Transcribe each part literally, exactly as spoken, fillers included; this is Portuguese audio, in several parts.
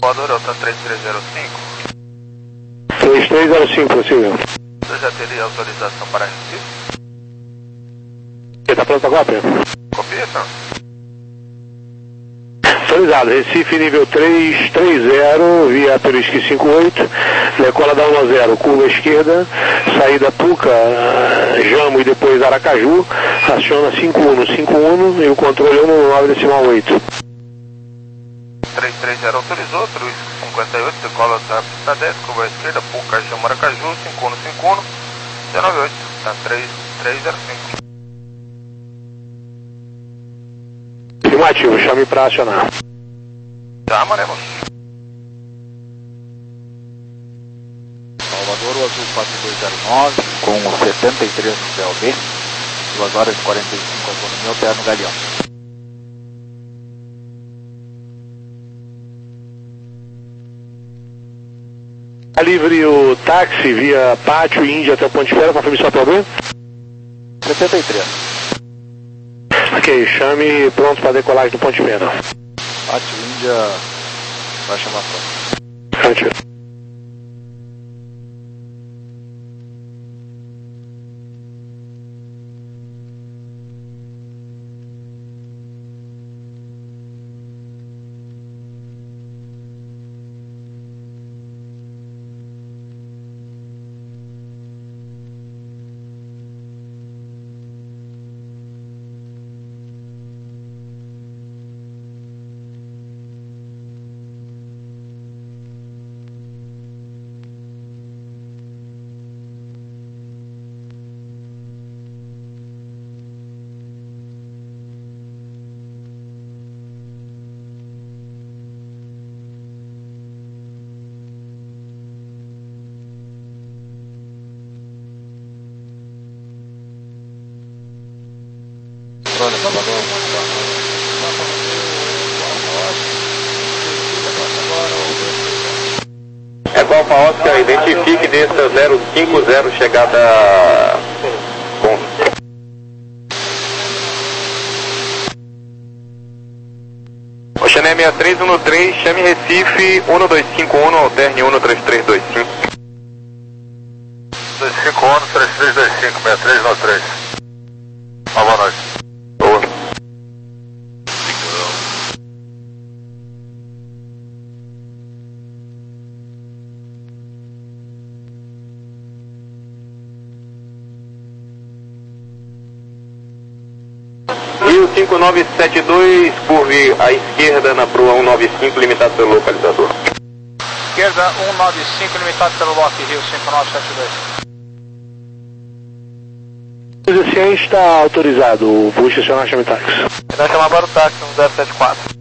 Voador Alta três três zero cinco. três três zero cinco, possível. Você já teria autorização para Recife? Está pronto a cópia? Copia, então. Autorizado, Recife nível três três zero, via Perisque cinquenta e oito, decola da um a zero, curva esquerda, saída Puca, Jamo e depois Aracaju, aciona cinco um cinco um e o controle um no nove decimal oito. três três zero autorizou, Cruz cinquenta e oito, decola da pista dez, curva esquerda, Puca, Jamo, Aracaju, cinco um cinco um, zero nove oito, tá três três zero cinco. Afirmativo, chame para acionar. Já amaremos. Salvador, o azul quatro dois zero nove, com setenta e três no C L B, duas horas e quarenta e cinco, autonomia, alterno Galeão. Está livre o táxi via Pátio e Índia até o Ponte Fera, confirme sua P O B? setenta e três. Ok, chame pronto para decolagem do Ponte Fera. Pátio Índia, baixa vapor. Pátio. Controle, Salvador. É Golfa Oscar, identifique dessa zero cinco zero, chegada com... Oceané sessenta e três um três, chame Recife um dois cinco um, alterne um três três dois cinco. dois cinco um, três três dois cinco, sessenta e três um três. Boa noite. Boa. Rio cinco nove sete dois, curve à esquerda na Prua cento e noventa e cinco, limitado pelo localizador. Esquerda cento e noventa e cinco, limitado pelo Lock Rio cinco nove sete dois. O C I está autorizado, o push acionar chame táxi. Vai chamar para o táxi um zero sete quatro.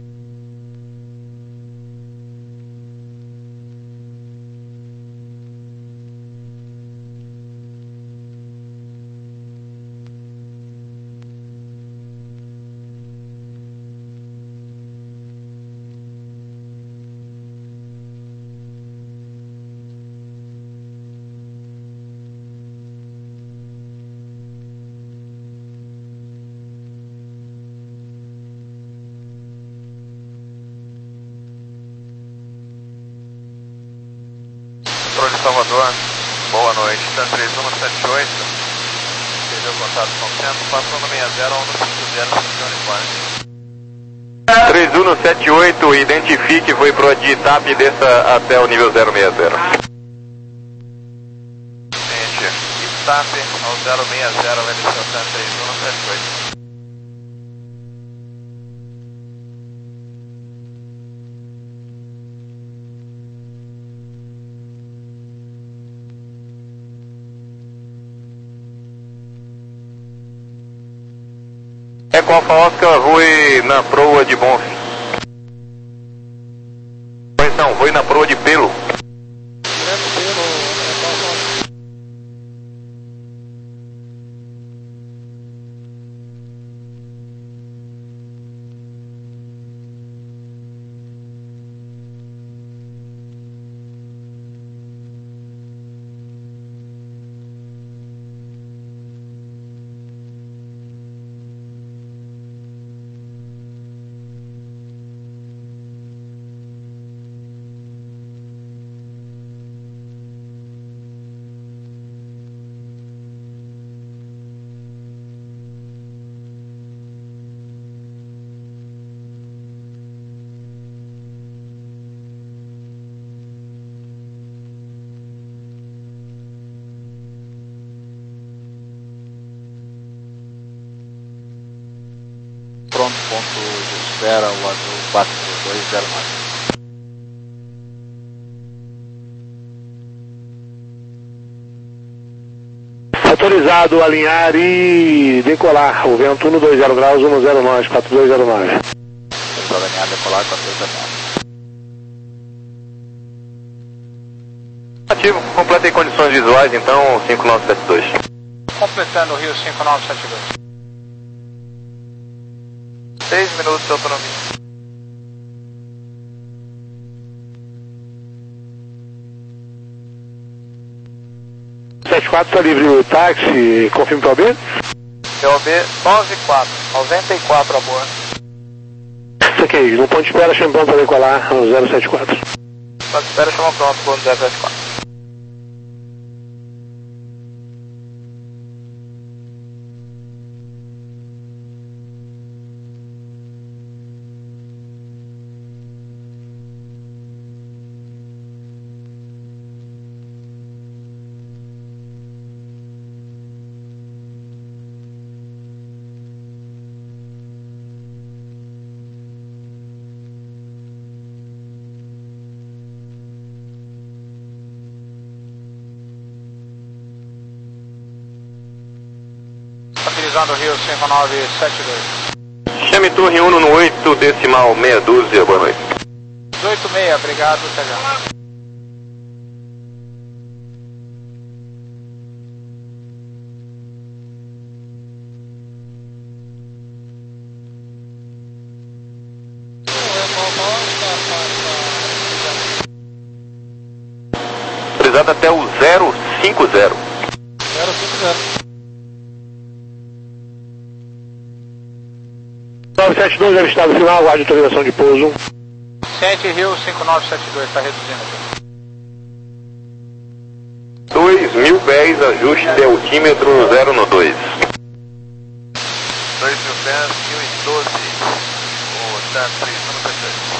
Controle Salvador, boa noite, tá três um sete oito, perdeu contato com o centro, passou no sessenta a um cinco zero, funcione três um sete oito, identifique, foi pro de TAP e desça até o nível zero seis zero. Gente, TAP ao zero seis zero, vai descer até três um sete oito. É com Alfa Oscar, Rui na proa de Bonfim. Pois não, Rui na proa de Pelo. espera o azul quatro dois zero nove. Autorizado a alinhar e decolar. O vento um dois zero graus, um zero nove, quatro dois zero nove. Autorizado a alinhar e decolar, quatro dois zero nove. Ativo, completei condições visuais, então cinco nove sete dois. Completando o Rio cinco nove sete dois. seis minutos de autonomia. sete quatro está livre o táxi, confirme para o B? P O B nove quatro, noventa e quatro a bordo. Ok, no ponto de espera, chama pronto para decolar, zero sete quatro. Ponto de espera, chama pronto, bordo zero sete quatro. Estabilizando o Rio cinco nove sete dois. Chame Torre um no oito, decimal meia dúzia, boa noite. dezoito seis, obrigado, até já. Autorizado até o zero cinco zero. zero cinco zero. nove sete dois, avistado final, aguarde autorização de pouso. Sente Rio cinco nove sete dois, está reduzindo aqui. dois mil pés, ajuste de altímetro zero no dois. dois mil pés, mil e doze. O T A três no P três.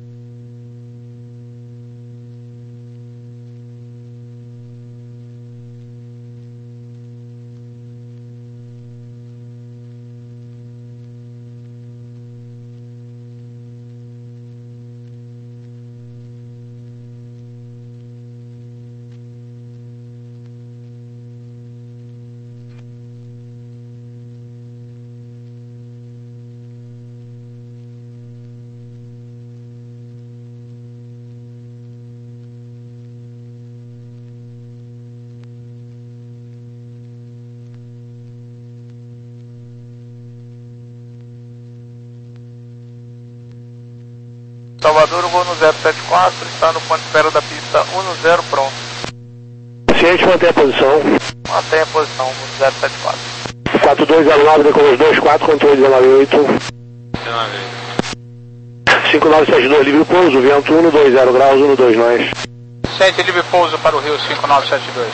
Salvador, voo no zero sete quatro, está no ponto de espera da pista um zero pronto. Ciente, mantém a posição. Mantenha a posição, no zero sete quatro. quatro dois zero nove, decolos dois quatro, controle dezenove oito. cinco nove sete dois, livre pouso, vento um dois zero graus, um dois nove. Sente livre pouso para o Rio cinco nove sete dois.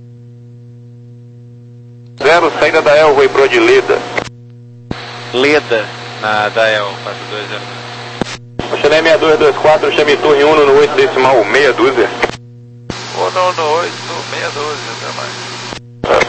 Zero, saída da Elway pro de Leda. Leda, na Dael quatro dois zero dois. Chalé seis dois dois quatro, chame Torre um no oito, decimal meia dúzia. um no oito, meia dúzia, até mais.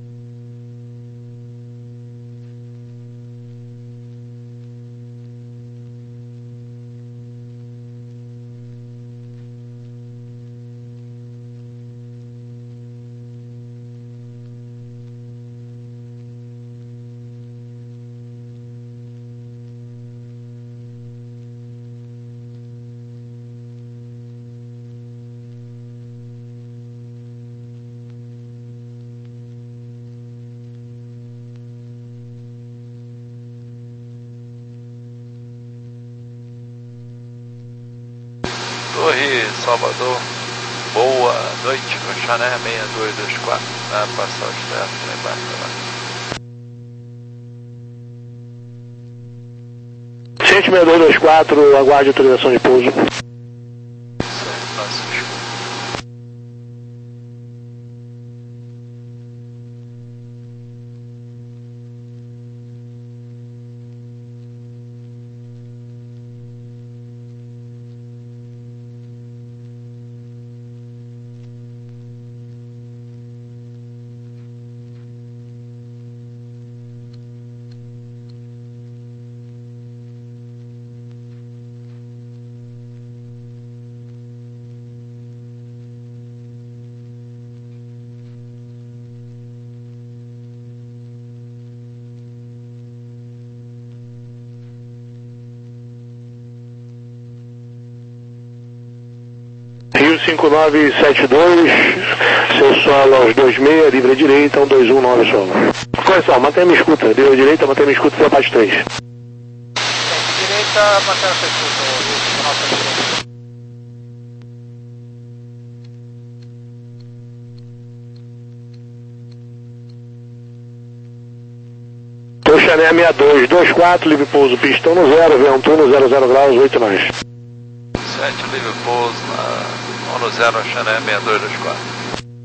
Torre Salvador, boa noite, Coxané seis dois dois quatro, na passagem externa, lá embaixo da lá. Ciente seis dois dois quatro, aguarde autorização de pouso. São Francisco. cinco nove sete dois, seu solo aos dois seis, livre direita, um dois um nove solo. Correção, mantenha-me escuta, livre direita, mantenha-me escuta, seu parte três. Direita, mantenha sua escuta, o nosso direita. Chané sessenta e dois, vinte e quatro, livre pouso, pistão no zero, vento no zero zero graus, oito nós. sete, livre pouso, na, no zero, Chané sessenta e dois, vinte e quatro.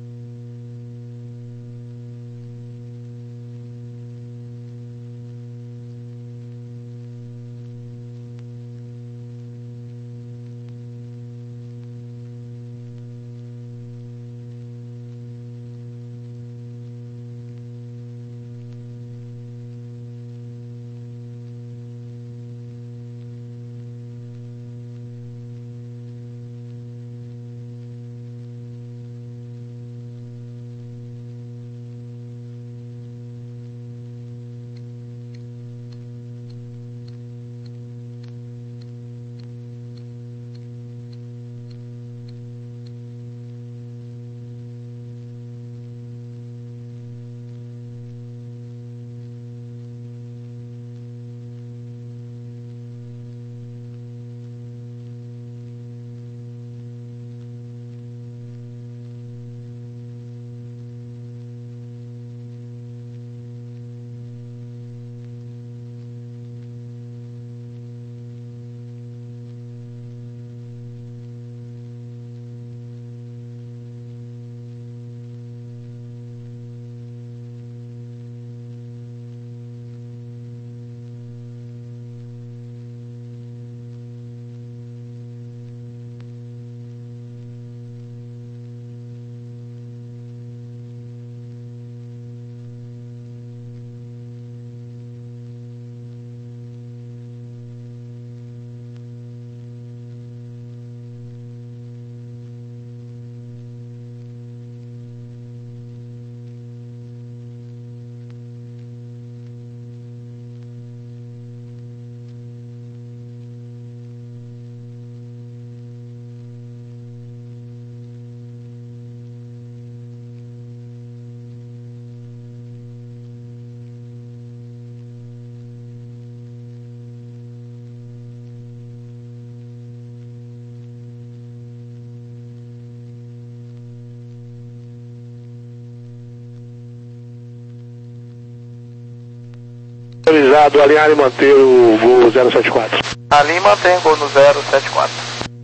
Autorizado, alinhar e manter o gol zero sete quatro. Ali mantém gol no zero sete quatro.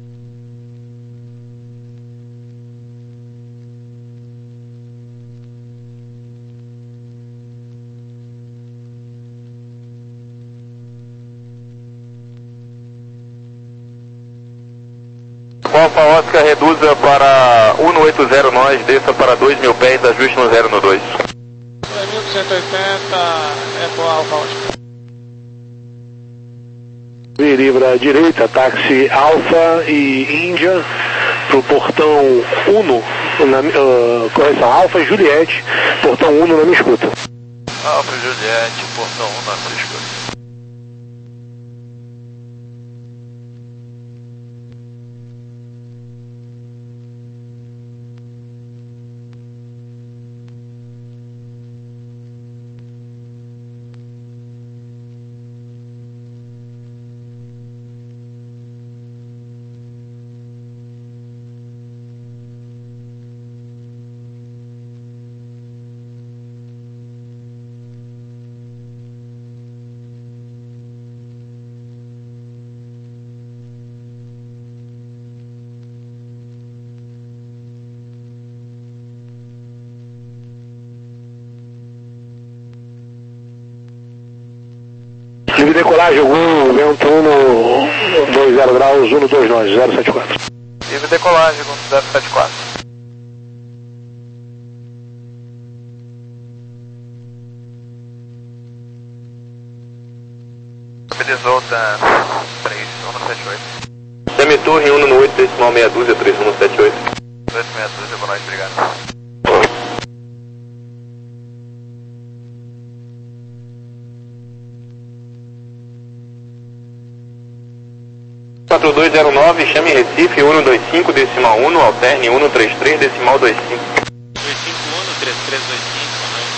Alfa Oscar, reduza para um no oito zero nós, desça para dois mil pés, ajuste no zero no dois. dois mil cento e oitenta, é com Alfa Oscar. Livra à direita, táxi Alfa e Índia, pro portão Uno, na, uh, correção, Alfa e Juliette, portão Uno na minha escuta. Alfa e Juliette, portão um na sua escuta. Livre decolagem, um, vento um no dois zero graus, um no dois nós, zero sete quatro. Livre decolagem com zero sete quatro. Estabilizou, tá três um no sete oito. Semitorre um no oito, decimal meia dúzia, três um no sete oito. dois meia dúzia, boa noite, obrigado. quatro dois zero nove, chame Recife, um dois cinco, decimal um, alterne um três três, decimal dois cinco. dois cinco um, três três dois cinco,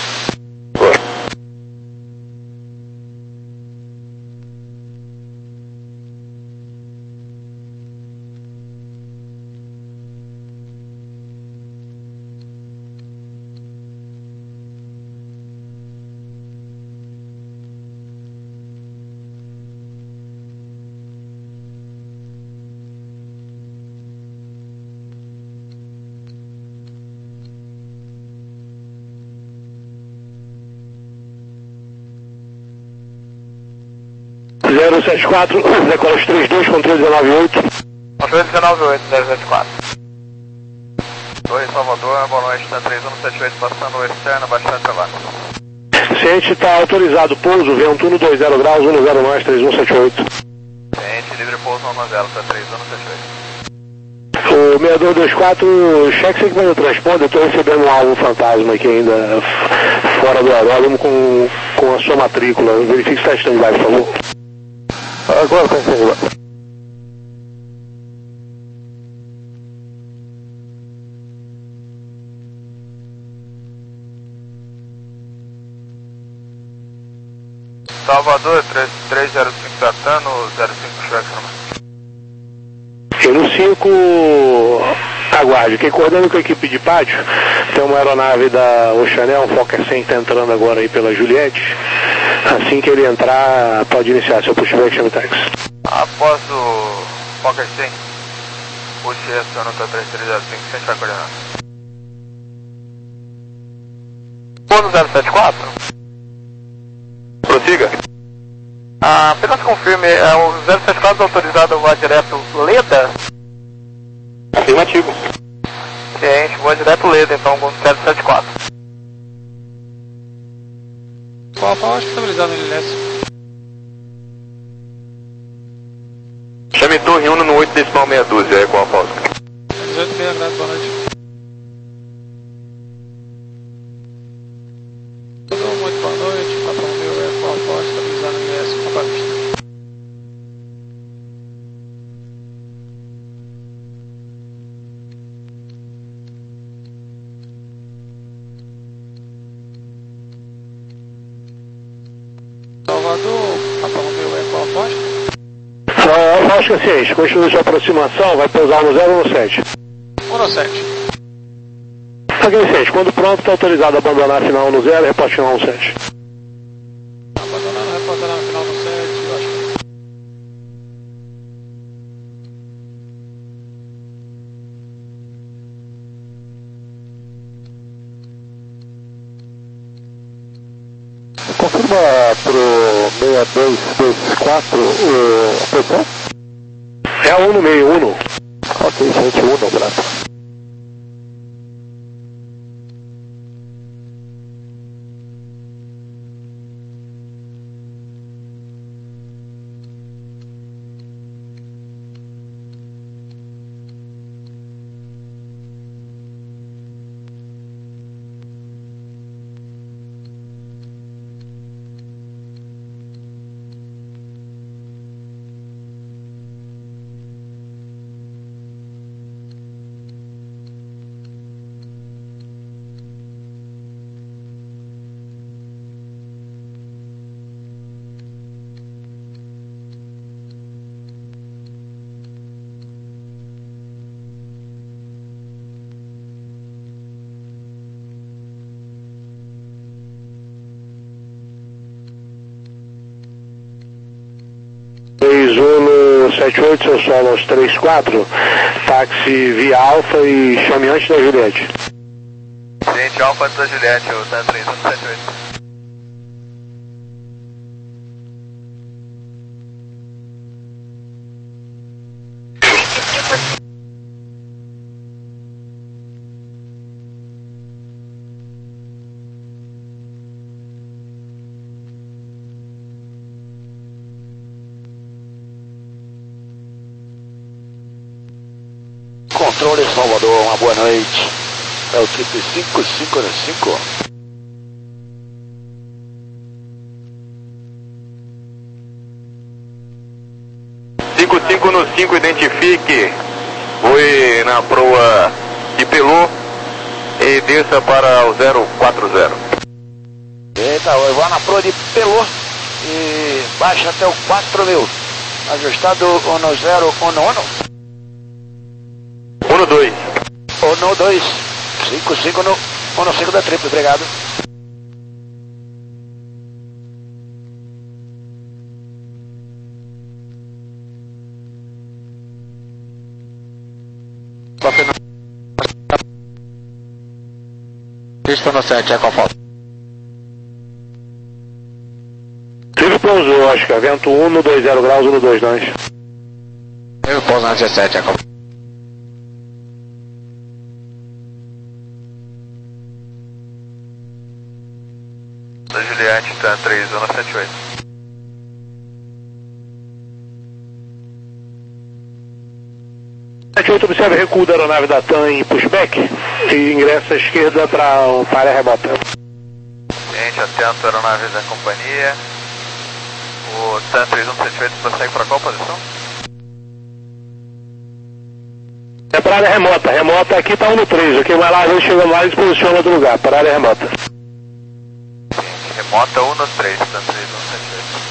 zero sete quatro, decola os trinta e dois com três um nove oito. Com três um nove oito, zero sete quatro. Oi, Salvador, boa noite, está três um sete oito, passando o externo, baixando a vaga. Ciente, está autorizado pouso, vento um dois zero graus, um zero nós, três um sete oito. Ciente, livre pouso um zero, está três um sete oito. O seis dois dois quatro, cheque se equipamento de transponder, estou recebendo um alvo fantasma aqui ainda fora do aeródromo com, com a sua matrícula. Verifique se está stand-by, por favor. Agora está em stand-by. Salvador, três zero cinco Tatano, zero cinco Shrek, E no cinco, aguarde. Quem coordena com a equipe de pátio, tem uma aeronave da Oceanel, um Fokker cem que está entrando agora aí pela Juliette. Assim que ele entrar, pode iniciar seu pushback, chame táxi. Após o Fokker cem, puxe essa nota três três zero cinco, a gente vai coordenar. Pouso zero sete quatro. Prossiga. Ah, apenas confirme, é, o zero sete quatro autorizado voar direto Leda? Afirmativo. Ciente, voa direto Leda, então com zero sete quatro. Qual a pau estabilizado no L S? Chame Torre um no oito decimal meia dúzia, é qual a pausa? dezoito meia graus, boa noite. Muito boa noite, patrão meu é qual a pau estabilizado no L S, com a vista. Salvador, patrão meu é qual a pau? Oscar seis, continue sua aproximação, vai pousar no zero um sete. um sete. Aqui seis, quando pronto, está autorizado a abandonar a final no zero e reporte final no sete. Abandonando, reportando no final no sete, eu acho que... Confirma pro seis dois dois quatro a posição? É um no meio, um. Ok, gente, um no braço. três um sete oito, seu solo aos três quatro, táxi via Alfa e chame antes da Juliette. Gente, Alfa antes da Juliette, o tá três um sete oito. Controle Salvador, uma boa noite. É o equipe cinco cinco cinco. cinco cinco cinco no cinco, identifique. Voe na proa de Pelô e desça para o zero quatro zero. Eita, eu vou na proa de Pelô e baixa até o quatro mil. Ajustado um zero um um. um dois. um dois. cinco cinco no um cinco da tripla, obrigado. Pista no sete, é qual falta? Tive pousou, Oscar, vento um no dois zero graus, um no dois dois. Eu pouso na dezessete, é qual falta? Da Juliette, tá três, zona sete oito. sete oito, observe recuo da aeronave da TAM em pushback e ingressa à esquerda para a área remota. Gente, atento, aeronave da companhia. O TAM três um sete oito prossegue para qual posição? É para a área remota, remota aqui está um no três, ok? Mas lá a gente chega lá e se posiciona em outro lugar, para a área remota. Gente, remota um no três, TAM três um sete oito.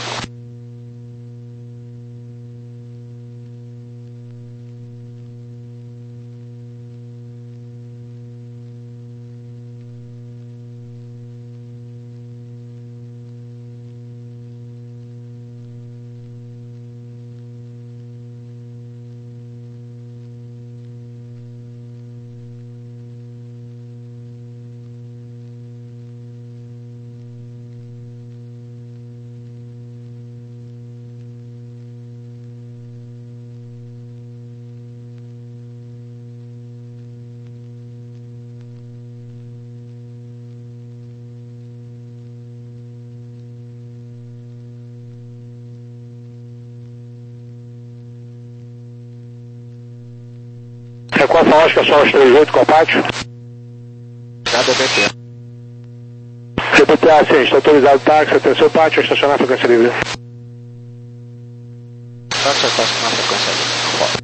Recorta a Oscar, só os três oito com a pátio. Cada B T. C B T A, sim, está autorizado o táxi, atenção pátio, estacionar a frequência livre. Táxi estacionar a frequência livre, qual falta?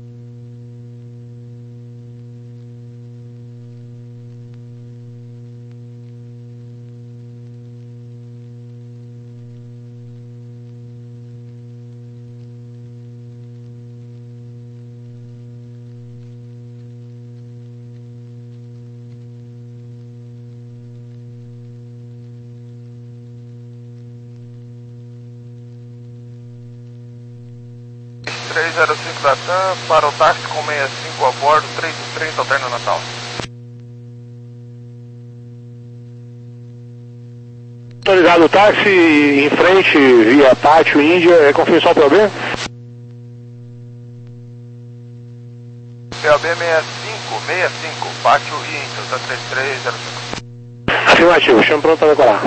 três zero cinco da TAM para o táxi com sessenta e cinco a bordo, três trinta alterno Natal. Autorizado o táxi em frente via pátio Índia, é confirmação para o B? P A B sessenta e cinco, sessenta e cinco, pátio Índia, TAM três três zero cinco. Afirmativo, chama pronto para decolar.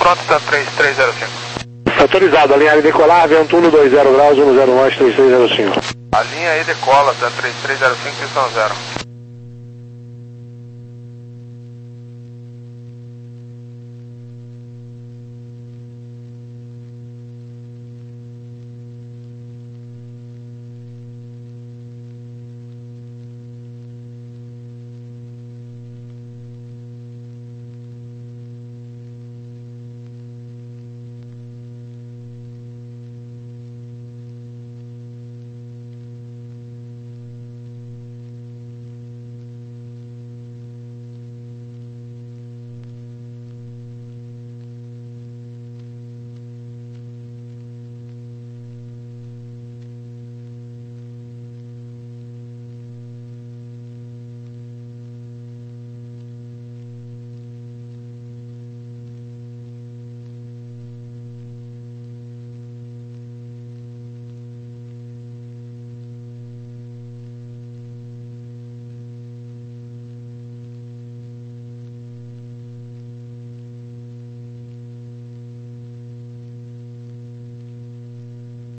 pronto, tá três três zero cinco. Autorizado, alinhar e decolar, vento um dois zero graus, um zero nove três três zero cinco. A linha aí decola, tá três três zero cinco, pistão zero.